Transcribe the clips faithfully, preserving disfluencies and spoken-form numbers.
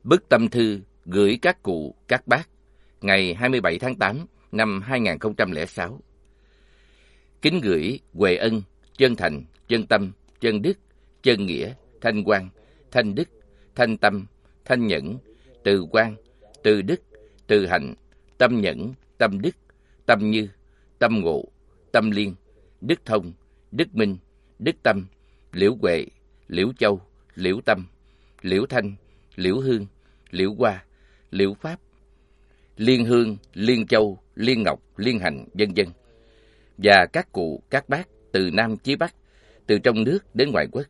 Bức tâm thư gửi các cụ, các bác ngày hai mươi bảy tháng tám năm hai nghìn không trăm lẻ sáu. Kính gửi Huệ Ân, chân thành, chân tâm, chân đức, chân nghĩa, thanh quan, thanh đức, thanh tâm, thanh nhẫn, từ quan, từ đức, từ hạnh, tâm nhẫn, tâm đức, tâm như, tâm ngộ, tâm liên, đức thông, đức minh, đức tâm, liễu huệ, liễu châu, liễu tâm, liễu thanh, liễu hương, liễu hoa, liễu pháp, liên hương, liên châu, liên ngọc, liên hành, vân vân. Và các cụ, các bác từ Nam chí Bắc, từ trong nước đến ngoài quốc.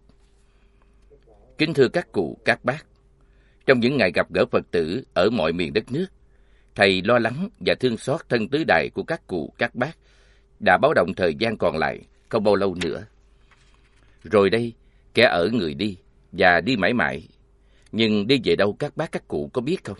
Kính thưa các cụ, các bác, trong những ngày gặp gỡ Phật tử ở mọi miền đất nước, Thầy lo lắng và thương xót thân tứ đại của các cụ, các bác đã báo động thời gian còn lại không bao lâu nữa. Rồi đây, kẻ ở người đi, và đi mãi mãi. Nhưng đi về đâu các bác các cụ có biết không?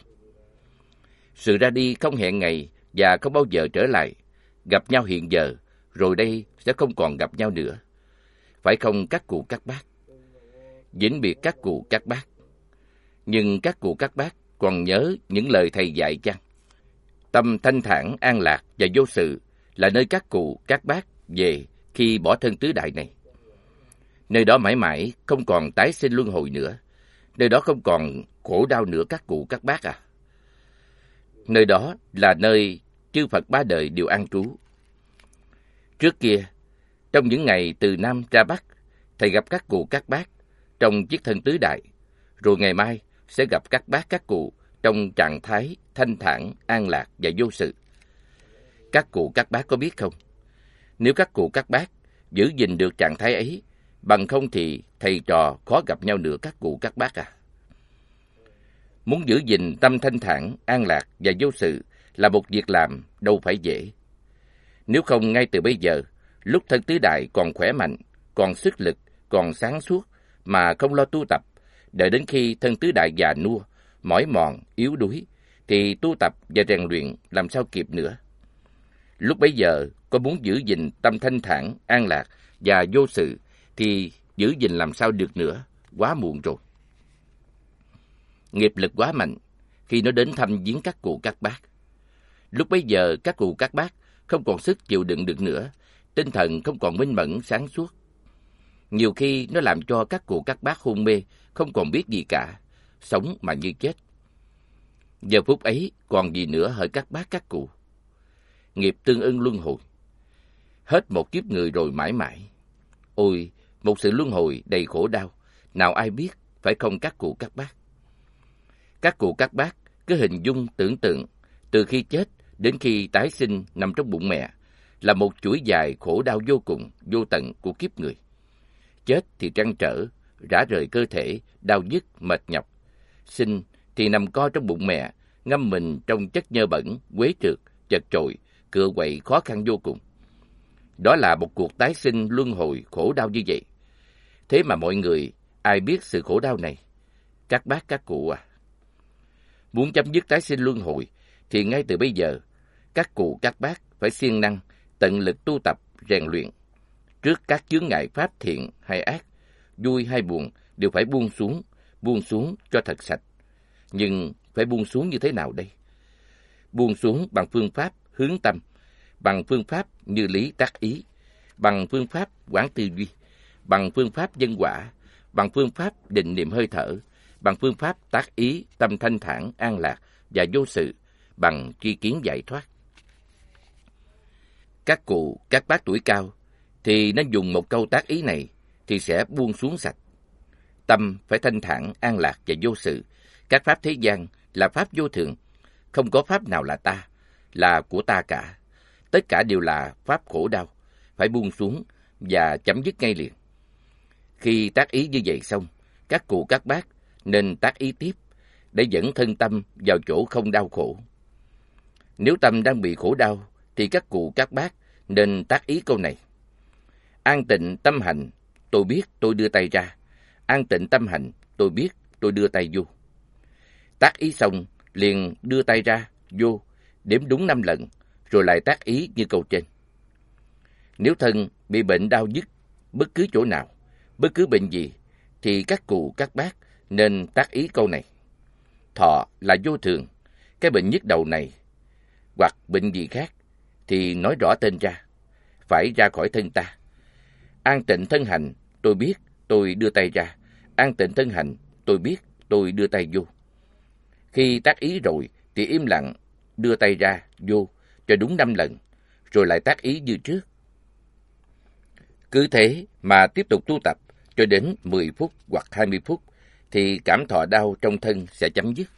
Sự ra đi không hẹn ngày và không bao giờ trở lại. Gặp nhau hiện giờ, rồi đây sẽ không còn gặp nhau nữa. Phải không các cụ các bác? Vĩnh biệt các cụ các bác. Nhưng các cụ các bác còn nhớ những lời Thầy dạy chăng? Tâm thanh thản, an lạc và vô sự là nơi các cụ, các bác về khi bỏ thân tứ đại này. Nơi đó mãi mãi không còn tái sinh luân hồi nữa. Nơi đó không còn khổ đau nữa các cụ, các bác à. Nơi đó là nơi chư Phật ba đời đều an trú. Trước kia, trong những ngày từ Nam ra Bắc, Thầy gặp các cụ, các bác trong chiếc thân tứ đại. Rồi ngày mai sẽ gặp các bác, các cụ trong trạng thái thanh thản, an lạc và vô sự. Các cụ, các bác có biết không? Nếu các cụ, các bác giữ gìn được trạng thái ấy, bằng không thì thầy trò khó gặp nhau nữa các cụ, các bác à. Muốn giữ gìn tâm thanh thản, an lạc và vô sự là một việc làm đâu phải dễ. Nếu không ngay từ bây giờ, lúc thân tứ đại còn khỏe mạnh, còn sức lực, còn sáng suốt mà không lo tu tập, đợi đến khi thân tứ đại già nua, mỏi mòn, yếu đuối, thì tu tập và rèn luyện làm sao kịp nữa. Lúc bấy giờ, có muốn giữ gìn tâm thanh thản, an lạc và vô sự, thì giữ gìn làm sao được nữa, quá muộn rồi. Nghiệp lực quá mạnh khi nó đến thăm viếng các cụ, các bác. Lúc bấy giờ, các cụ, các bác không còn sức chịu đựng được nữa, tinh thần không còn minh mẫn, sáng suốt. Nhiều khi nó làm cho các cụ, các bác hôn mê, không còn biết gì cả, sống mà như chết. Giờ phút ấy còn gì nữa hỡi các bác, các cụ. Nghiệp tương ưng luân hồi. Hết một kiếp người rồi mãi mãi. Ôi, một sự luân hồi đầy khổ đau, nào ai biết, phải không các cụ, các bác? Các cụ, các bác cứ hình dung tưởng tượng, từ khi chết đến khi tái sinh nằm trong bụng mẹ, là một chuỗi dài khổ đau vô cùng, vô tận của kiếp người. Chết thì trăn trở, rã rời cơ thể, đau nhức, mệt nhọc. Sinh thì nằm co trong bụng mẹ, ngâm mình trong chất nhơ bẩn, quế trượt, chật chội, cựa quậy khó khăn vô cùng. Đó là một cuộc tái sinh luân hồi khổ đau như vậy. Thế mà mọi người, ai biết sự khổ đau này? Các bác, các cụ à. Muốn chấm dứt tái sinh luân hồi, thì ngay từ bây giờ, các cụ, các bác phải siêng năng, tận lực tu tập, rèn luyện. Trước các chướng ngại pháp thiện hay ác, vui hay buồn, đều phải buông xuống, buông xuống cho thật sạch. Nhưng phải buông xuống như thế nào đây? Buông xuống bằng phương pháp hướng tâm, bằng phương pháp như lý tác ý, bằng phương pháp quán tư duy, bằng phương pháp nhân quả, bằng phương pháp định niệm hơi thở, bằng phương pháp tác ý tâm thanh thản, an lạc và vô sự, bằng tri kiến giải thoát. Các cụ, các bác tuổi cao thì nên dùng một câu tác ý này thì sẽ buông xuống sạch. Tâm phải thanh thản, an lạc và vô sự. Các pháp thế gian là pháp vô thường, không có pháp nào là ta, là của ta cả. Tất cả đều là pháp khổ đau, phải buông xuống và chấm dứt ngay liền. Khi tác ý như vậy xong, các cụ, các bác nên tác ý tiếp để dẫn thân tâm vào chỗ không đau khổ. Nếu tâm đang bị khổ đau, thì các cụ, các bác nên tác ý câu này. An tịnh tâm hành, tôi biết tôi đưa tay ra. An tịnh tâm hành, tôi biết tôi đưa tay vô. Tác ý xong, liền đưa tay ra, vô, đếm đúng năm lần, rồi lại tác ý như câu trên. Nếu thân bị bệnh đau nhức, bất cứ chỗ nào, bất cứ bệnh gì, thì các cụ, các bác nên tác ý câu này. thọ là vô thường, cái bệnh nhức đầu này, hoặc bệnh gì khác, thì nói rõ tên ra, phải ra khỏi thân ta. An tịnh thân hành, tôi biết, tôi đưa tay ra. An tịnh thân hành, tôi biết, tôi đưa tay vô. Khi tác ý rồi, thì im lặng, đưa tay ra, vô, cho đúng năm lần, rồi lại tác ý như trước. Cứ thế mà tiếp tục tu tập, cho đến mười phút hoặc hai mươi phút, thì cảm thọ đau trong thân sẽ chấm dứt.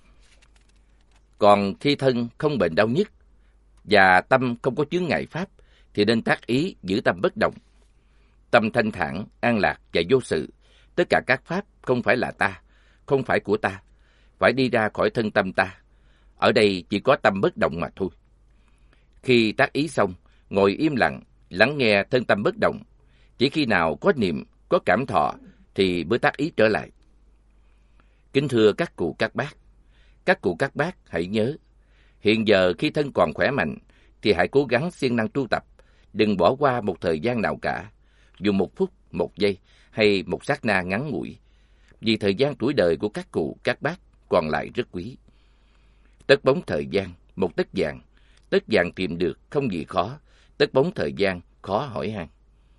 Còn khi thân không bệnh đau nhức, và tâm không có chướng ngại pháp, thì nên tác ý giữ tâm bất động. Tâm thanh thản, an lạc và vô sự. Tất cả các pháp không phải là ta, không phải của ta, phải đi ra khỏi thân tâm ta. Ở đây chỉ có tâm bất động mà thôi. Khi tác ý xong, ngồi im lặng, lắng nghe thân tâm bất động. Chỉ khi nào có niệm, có cảm thọ, thì mới tác ý trở lại. Kính thưa các cụ các bác, các cụ các bác hãy nhớ, hiện giờ khi thân còn khỏe mạnh, thì hãy cố gắng siêng năng tu tập, đừng bỏ qua một thời gian nào cả, dù một phút, một giây hay một sát na ngắn ngủi, vì thời gian tuổi đời của các cụ các bác còn lại rất quý. Tất bóng thời gian, một tấc vàng, tấc vàng tìm được không gì khó, tất bóng thời gian khó hỏi han.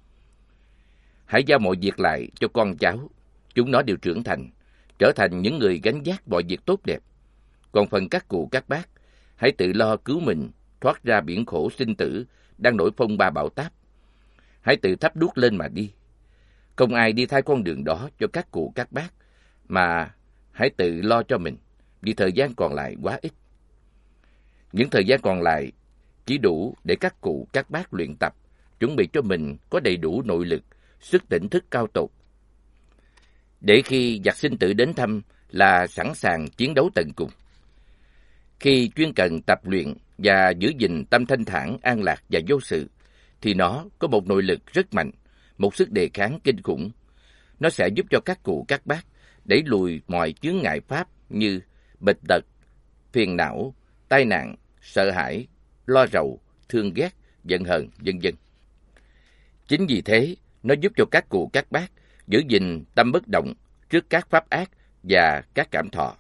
Hãy giao mọi việc lại cho con cháu, chúng nó đều trưởng thành, trở thành những người gánh vác mọi việc tốt đẹp. Còn phần các cụ các bác, hãy tự lo cứu mình, thoát ra biển khổ sinh tử đang nổi phong ba bão táp. Hãy tự thắp đuốc lên mà đi. Không ai đi thay con đường đó cho các cụ các bác, mà hãy tự lo cho mình, vì thời gian còn lại quá ít. Những thời gian còn lại chỉ đủ để các cụ các bác luyện tập, chuẩn bị cho mình có đầy đủ nội lực, sức tỉnh thức cao tột. Để khi giặc sinh tử đến thăm là sẵn sàng chiến đấu tận cùng. Khi chuyên cần tập luyện và giữ gìn tâm thanh thản, an lạc và vô sự, thì nó có một nội lực rất mạnh, một sức đề kháng kinh khủng. Nó sẽ giúp cho các cụ các bác đẩy lùi mọi chướng ngại pháp như bệnh tật, phiền não, tai nạn, sợ hãi, lo rầu, thương ghét, giận hờn, vân vân. Chính vì thế, nó giúp cho các cụ các bác giữ gìn tâm bất động trước các pháp ác và các cảm thọ.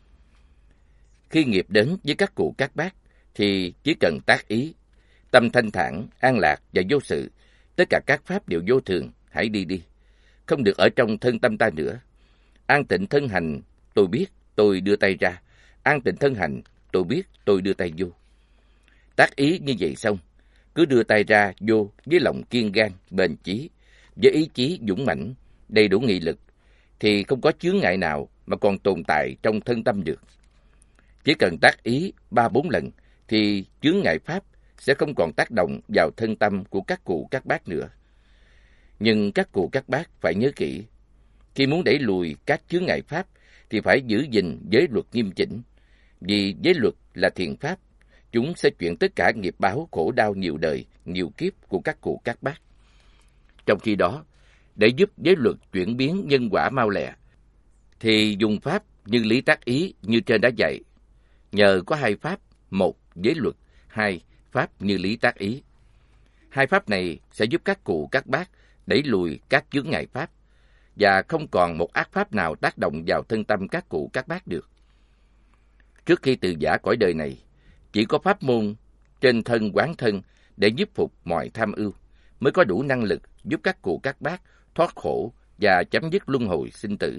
Khi nghiệp đến với các cụ các bác, thì chỉ cần tác ý, tâm thanh thản, an lạc và vô sự, tất cả các pháp đều vô thường, hãy đi đi, không được ở trong thân tâm ta nữa. An tịnh thân hành, tôi biết, tôi đưa tay ra. An tịnh thân hành, tôi biết, tôi đưa tay vô. Tác ý như vậy xong, cứ đưa tay ra vô với lòng kiên gan, bền chí, với ý chí dũng mãnh, đầy đủ nghị lực, thì không có chướng ngại nào mà còn tồn tại trong thân tâm được. Chỉ cần tác ý ba bốn lần, thì chướng ngại pháp sẽ không còn tác động vào thân tâm của các cụ các bác nữa. Nhưng các cụ các bác phải nhớ kỹ, khi muốn đẩy lùi các chướng ngại pháp thì phải giữ gìn giới luật nghiêm chỉnh. Vì giới luật là thiện pháp, chúng sẽ chuyển tất cả nghiệp báo khổ đau nhiều đời, nhiều kiếp của các cụ các bác. Trong khi đó, để giúp giới luật chuyển biến nhân quả mau lẹ, thì dùng pháp như lý tác ý như trên đã dạy. Nhờ có hai pháp, một giới luật, hai pháp như lý tác ý. Hai pháp này sẽ giúp các cụ các bác đẩy lùi các chướng ngại pháp, và không còn một ác pháp nào tác động vào thân tâm các cụ các bác được. Trước khi từ giã cõi đời này, chỉ có pháp môn trên thân quán thân để giúp phục mọi tham ưu, mới có đủ năng lực giúp các cụ các bác thoát khổ và chấm dứt luân hồi sinh tử.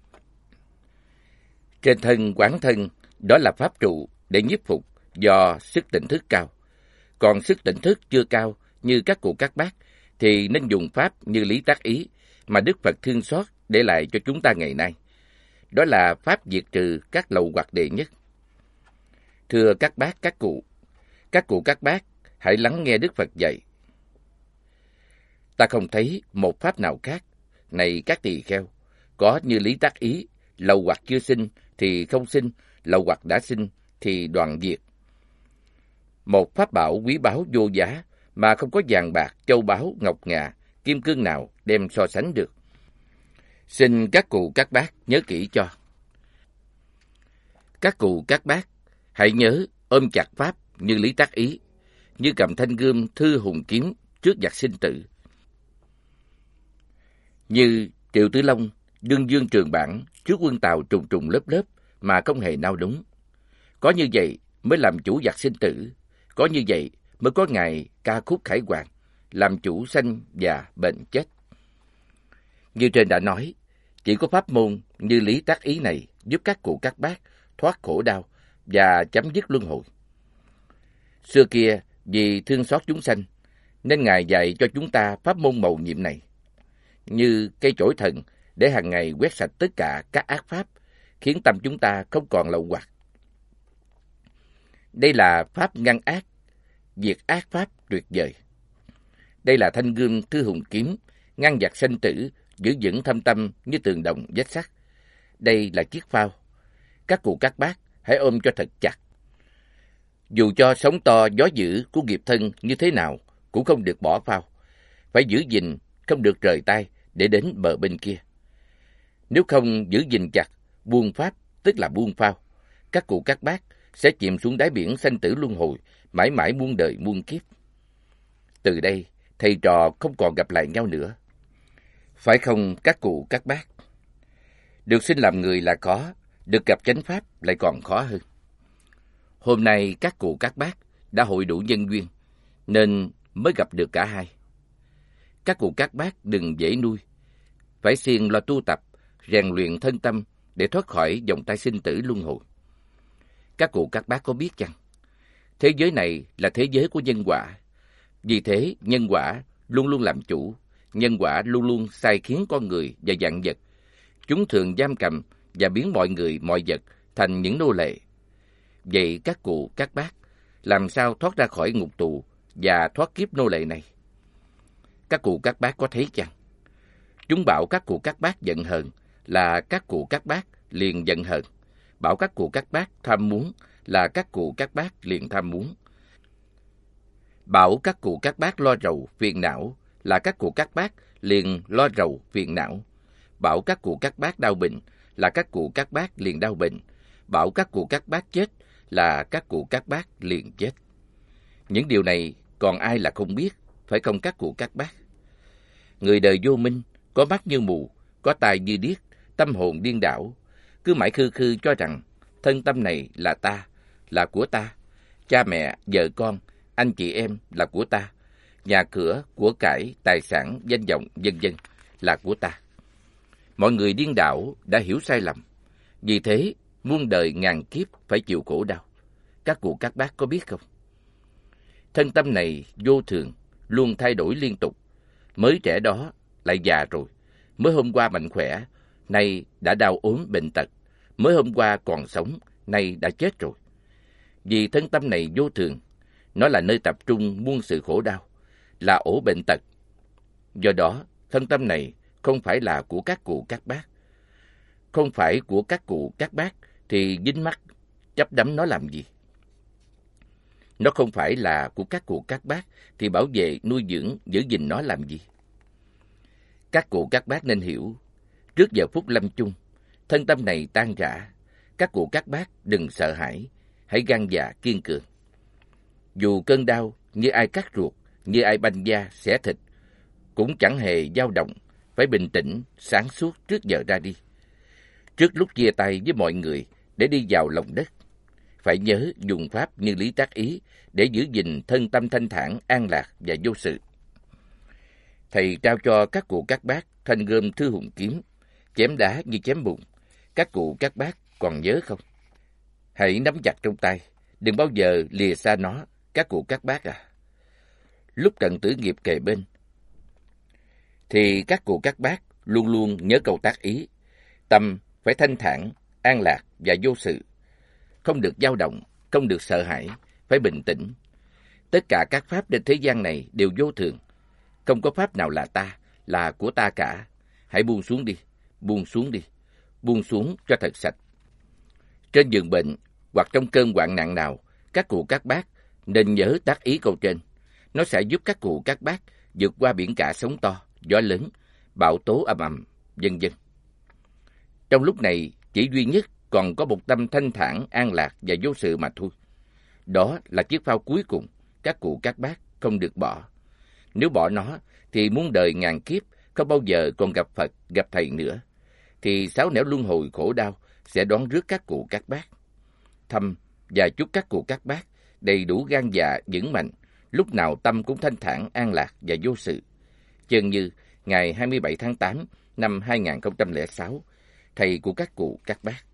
Trên thân quán thân, đó là pháp trụ để nhiếp phục do sức tỉnh thức cao. Còn sức tỉnh thức chưa cao như các cụ các bác, thì nên dùng pháp như lý tác ý mà Đức Phật thương xót để lại cho chúng ta ngày nay. Đó là pháp diệt trừ các lậu hoặc đệ nhất. Thưa các bác, các cụ, các cụ các bác, hãy lắng nghe Đức Phật dạy. Ta không thấy một pháp nào khác, này các tỳ kheo, có như lý tác ý, lậu hoặc chưa sinh thì không sinh, lậu hoặc đã sinh thì đoạn diệt. Một pháp bảo quý báu vô giá mà không có vàng bạc, châu báu, ngọc ngà, kim cương nào đem so sánh được. Xin các cụ các bác nhớ kỹ cho. Các cụ các bác hãy nhớ ôm chặt pháp như lý tác ý, như cầm thanh gươm thư hùng kiếm trước giặc sinh tử. Như Triệu Tử Long đương dương trường bản trước quân Tàu trùng trùng lớp lớp mà không hề nao núng. Có như vậy mới làm chủ giặc sinh tử, có như vậy mới có ngày ca khúc khải hoàn, làm chủ sanh già bệnh chết. Như trên đã nói, chỉ có pháp môn như lý tác ý này giúp các cụ các bác thoát khổ đau và chấm dứt luân hồi. Xưa kia, vì thương xót chúng sanh, nên Ngài dạy cho chúng ta pháp môn mầu nhiệm này, như cây chổi thần để hàng ngày quét sạch tất cả các ác pháp, khiến tâm chúng ta không còn lậu hoặc. Đây là pháp ngăn ác, diệt ác pháp tuyệt vời. Đây là thanh gươm thư hùng kiếm, ngăn giặc sanh tử, giữ vững thâm tâm như tường đồng vách sắt. Đây là chiếc phao. Các cụ các bác hãy ôm cho thật chặt. Dù cho sóng to gió dữ của nghiệp thân như thế nào cũng không được bỏ phao. Phải giữ gìn, không được rời tay để đến bờ bên kia. Nếu không giữ gìn chặt, buông pháp tức là buông phao, các cụ các bác sẽ chìm xuống đáy biển sanh tử luân hồi, mãi mãi muôn đời muôn kiếp. Từ đây, thầy trò không còn gặp lại nhau nữa. Phải không các cụ các bác? Được sinh làm người là khó, được gặp chánh pháp lại còn khó hơn. Hôm nay các cụ các bác đã hội đủ nhân duyên, nên mới gặp được cả hai. Các cụ các bác đừng dễ nuôi, phải siêng lo tu tập, rèn luyện thân tâm để thoát khỏi vòng tay sinh tử luân hồi. Các cụ các bác có biết chăng? Thế giới này là thế giới của nhân quả. Vì thế, nhân quả luôn luôn làm chủ, nhân quả luôn luôn sai khiến con người và vạn vật. Chúng thường giam cầm và biến mọi người, mọi vật thành những nô lệ. Vậy các cụ, các bác, làm sao thoát ra khỏi ngục tù và thoát kiếp nô lệ này? Các cụ, các bác có thấy chăng? Chúng bảo các cụ, các bác giận hờn là các cụ, các bác liền giận hờn. Bảo các cụ, các bác tham muốn là các cụ, các bác liền tham muốn. Bảo các cụ, các bác lo rầu, phiền não là các cụ, các bác liền lo rầu, phiền não. Bảo các cụ, các bác đau bệnh là các cụ, các bác liền đau bệnh. Bảo các cụ, các bác chết là các cụ, các bác liền chết. Những điều này còn ai là không biết, phải không các cụ, các bác? Người đời vô minh, có mắt như mù, có tai như điếc, tâm hồn điên đảo, cứ mãi khư khư cho rằng thân tâm này là ta, là của ta, cha mẹ, vợ con, anh chị em là của ta, nhà cửa, của cải, tài sản, danh vọng, vân vân là của ta. Mọi người điên đảo đã hiểu sai lầm, vì thế muôn đời ngàn kiếp phải chịu khổ đau. Các cụ, các bác có biết không? Thân tâm này vô thường, luôn thay đổi liên tục. Mới trẻ đó lại già rồi, mới hôm qua mạnh khỏe, nay đã đau ốm bệnh tật, mới hôm qua còn sống, nay đã chết rồi. Vì thân tâm này vô thường, nó là nơi tập trung muôn sự khổ đau, là ổ bệnh tật. Do đó, thân tâm này không phải là của các cụ, các bác. Không phải của các cụ, các bác thì dính mắt, chấp đắm nó làm gì? Nó không phải là của các cụ, các bác thì bảo vệ, nuôi dưỡng, giữ gìn nó làm gì? Các cụ, các bác nên hiểu, trước giờ phút lâm chung, thân tâm này tan rã. Các cụ, các bác đừng sợ hãi, hãy gan dạ kiên cường. Dù cơn đau như ai cắt ruột, như ai banh da, xẻ thịt, cũng chẳng hề dao động, phải bình tĩnh, sáng suốt trước giờ ra đi. Trước lúc chia tay với mọi người để đi vào lòng đất, phải nhớ dùng pháp như lý tác ý để giữ gìn thân tâm thanh thản, an lạc và vô sự. Thầy trao cho các cụ, các bác thanh gươm thư hùng kiếm, chém đá như chém bùn. Các cụ, các bác còn nhớ không? Hãy nắm chặt trong tay, đừng bao giờ lìa xa nó, các cụ, các bác à. Lúc cận tử nghiệp kề bên, thì các cụ, các bác luôn luôn nhớ câu tác ý. Tâm phải thanh thản, an lạc và vô sự. Không được dao động, không được sợ hãi, phải bình tĩnh. Tất cả các pháp trên thế gian này đều vô thường. Không có pháp nào là ta, là của ta cả. Hãy buông xuống đi, buông xuống đi, buông xuống cho thật sạch. Trên giường bệnh hoặc trong cơn hoạn nạn nào, các cụ, các bác nên nhớ tác ý câu trên. Nó sẽ giúp các cụ, các bác vượt qua biển cả sóng to, gió lớn, bão tố ầm ầm, vân vân. Trong lúc này, chỉ duy nhất còn có một tâm thanh thản, an lạc và vô sự mà thôi. Đó là chiếc phao cuối cùng, các cụ, các bác không được bỏ. Nếu bỏ nó, thì muôn đời ngàn kiếp không bao giờ còn gặp Phật, gặp Thầy nữa. Thì sáu nẻo luân hồi khổ đau sẽ đón rước các cụ các bác. Thăm và chúc các cụ các bác đầy đủ gan dạ vững mạnh, lúc nào tâm cũng thanh thản, an lạc và vô sự. Chơn như ngày hai mươi bảy tháng tám năm hai nghìn không trăm lẻ sáu, thầy của các cụ các bác.